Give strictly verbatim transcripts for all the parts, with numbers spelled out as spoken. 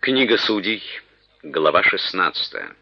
Книга Судей, глава шестнадцатая.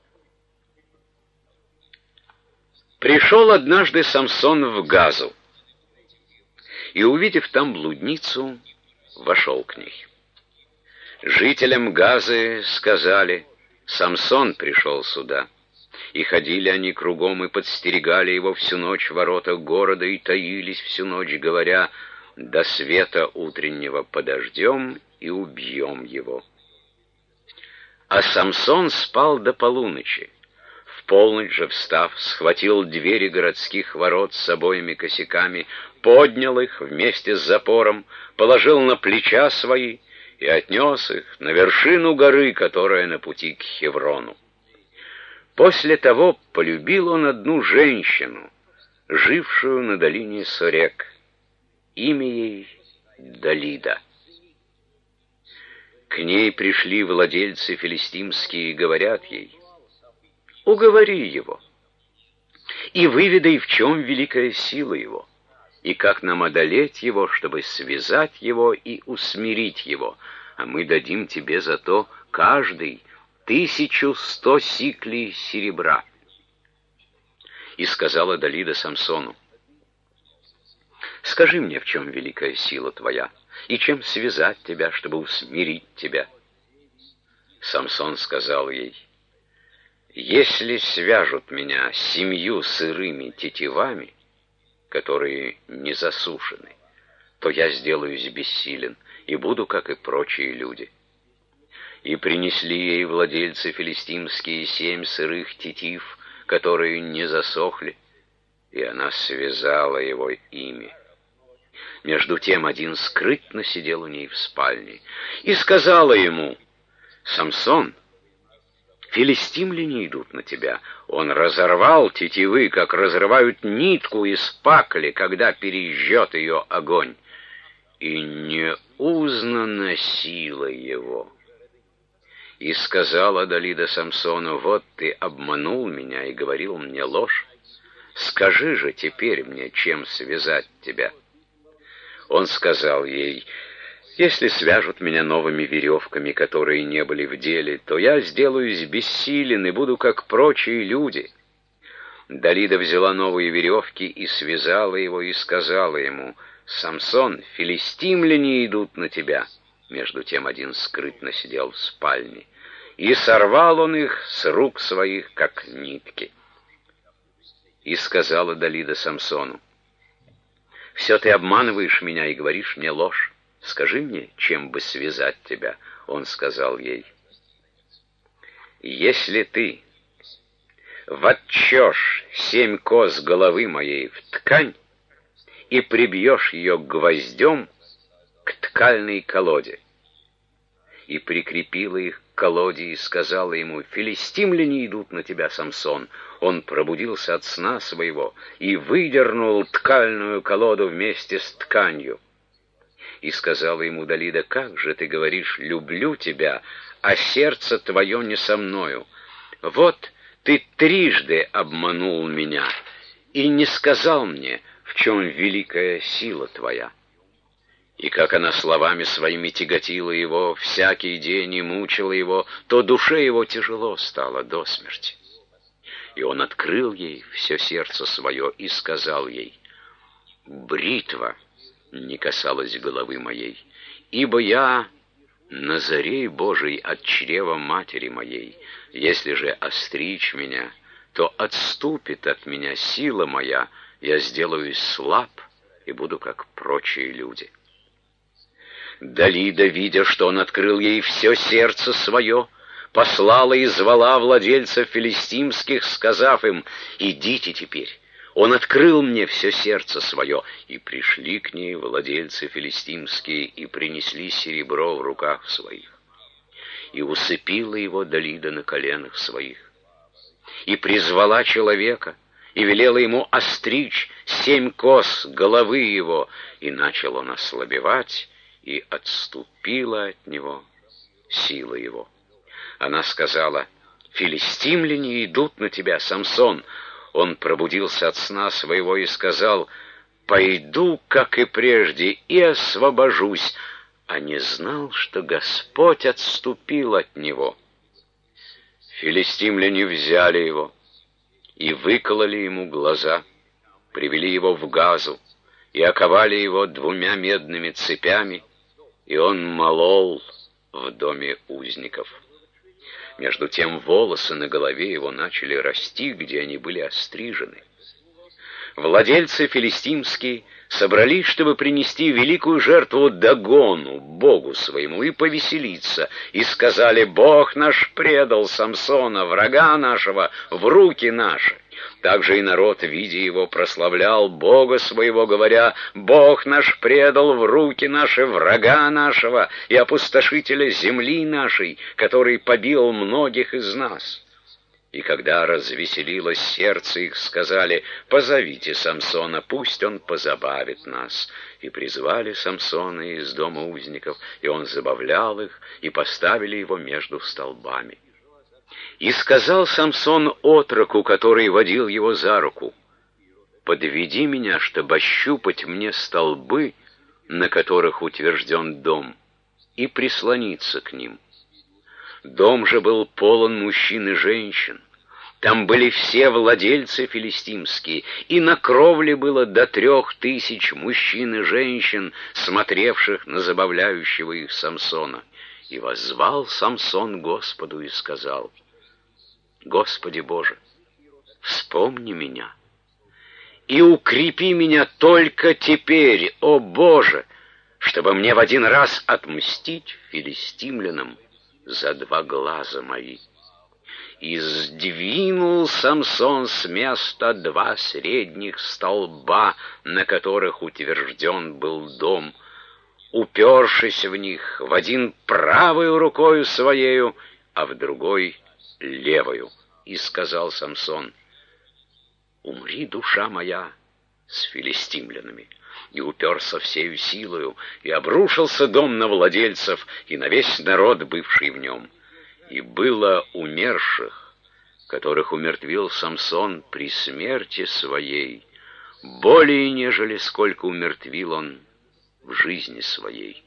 Пришел однажды Самсон в Газу, и, увидев там блудницу, вошел к ней. Жителям Газы сказали: «Самсон пришел сюда». И ходили они кругом и подстерегали его всю ночь в воротах города и таились всю ночь, говоря: «До света утреннего подождем и убьем его». А Самсон спал до полуночи. В полночь же, встав, схватил двери городских ворот с обоими косяками, поднял их вместе с запором, положил на плеча свои и отнес их на вершину горы, которая на пути к Хеврону. После того полюбил он одну женщину, жившую на долине Сорек. Имя ей Далида. К ней пришли владельцы филистимские и говорят ей: «Уговори его, и выведай, в чем великая сила его, и как нам одолеть его, чтобы связать его и усмирить его, а мы дадим тебе за то каждый тысячу сто сиклей серебра». И сказала Далида Самсону: «Скажи мне, в чем великая сила твоя, и чем связать тебя, чтобы усмирить тебя?» Самсон сказал ей: «Если свяжут меня семью сырыми тетивами, которые не засушены, то я сделаюсь бессилен и буду, как и прочие люди». И принесли ей владельцы филистимские семь сырых тетив, которые не засохли, и она связала его ими. Между тем один скрытно сидел у ней в спальне и сказала ему: «Самсон, филистимляне идут на тебя». Он разорвал тетивы, как разрывают нитку из пакли, когда пережжет ее огонь, и не узнана сила его. И сказала Далида Самсону: «Вот ты обманул меня и говорил мне ложь. Скажи же теперь мне, чем связать тебя». Он сказал ей: «Если свяжут меня новыми веревками, которые не были в деле, то я сделаюсь бессилен и буду, как прочие люди». Далида взяла новые веревки и связала его, и сказала ему: «Самсон, филистимляне идут на тебя». Между тем один скрытно сидел в спальне, и сорвал он их с рук своих, как нитки. И сказала Далида Самсону: «Все ты обманываешь меня и говоришь мне ложь. Скажи мне, чем бы связать тебя». Он сказал ей: «Если ты вотчешь семь коз головы моей в ткань и прибьешь ее гвоздем к ткальной колоде». И прикрепила их к колоде и сказала ему: «Филистимляне идут на тебя, Самсон». Он пробудился от сна своего и выдернул ткальную колоду вместе с тканью. И сказала ему Далида: «Как же ты говоришь: люблю тебя, а сердце твое не со мною? Вот ты трижды обманул меня и не сказал мне, в чем великая сила твоя». И как она словами своими тяготила его всякий день и мучила его, то душе его тяжело стало до смерти. И он открыл ей все сердце свое и сказал ей: «Бритва не касалась головы моей, ибо я Назарей Божий от чрева матери моей. Если же остричь меня, то отступит от меня сила моя, я сделаюсь слаб и буду, как прочие люди». Далида, видя, что он открыл ей все сердце свое, послала и звала владельцев филистимских, сказав им: «Идите теперь, он открыл мне все сердце свое». И пришли к ней владельцы филистимские и принесли серебро в руках своих. И усыпила его Далида на коленах своих. И призвала человека, и велела ему остричь семь коз головы его, и начал он ослабевать, и отступила от него сила его. Она сказала: «Филистимляне идут на тебя, Самсон». Он пробудился от сна своего и сказал: «Пойду, как и прежде, и освобожусь». а не знал, что Господь отступил от него. Филистимляне взяли его и выкололи ему глаза, привели его в Газу и оковали его двумя медными цепями, и он молол в доме узников. Между тем волосы на голове его начали расти, где они были острижены. Владельцы филистимские собрались, чтобы принести великую жертву Дагону, богу своему, и повеселиться, и сказали: «Бог наш предал Самсона, врага нашего, в руки наши». Также и народ, видя его, прославлял Бога своего, говоря: «Бог наш предал в руки наши врага нашего и опустошителя земли нашей, который побил многих из нас». И когда развеселилось сердце их, сказали: «Позовите Самсона, пусть он позабавит нас». И призвали Самсона из дома узников, и он забавлял их, и поставили его между столбами. И сказал Самсон отроку, который водил его за руку: «Подведи меня, чтобы ощупать мне столбы, на которых утвержден дом, и прислониться к ним». Дом же был полон мужчин и женщин. Там были все владельцы филистимские, и на кровле было до трех тысяч мужчин и женщин, смотревших на забавляющего их Самсона. И воззвал Самсон Господу и сказал: «Господи Боже, вспомни меня и укрепи меня только теперь, о Боже, чтобы мне в один раз отмстить филистимлянам за два глаза мои». И сдвинул Самсон с места два средних столба, на которых утвержден был дом, упершись в них, в один правою рукою своею, а в другой левою. И сказал Самсон: «Умри, душа моя, с филистимлянами». И уперся всею силою, и обрушился дом на владельцев и на весь народ, бывший в нем. И было умерших, которых умертвил Самсон при смерти своей, более, нежели сколько умертвил он в жизни своей.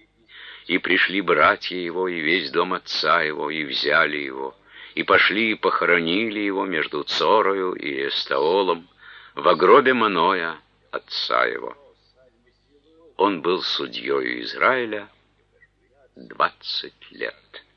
И пришли братья его, и весь дом отца его, и взяли его, и пошли и похоронили его между Цорою и Эстаолом во гробе Маноя, отца его. Он был судьею Израиля двадцать лет.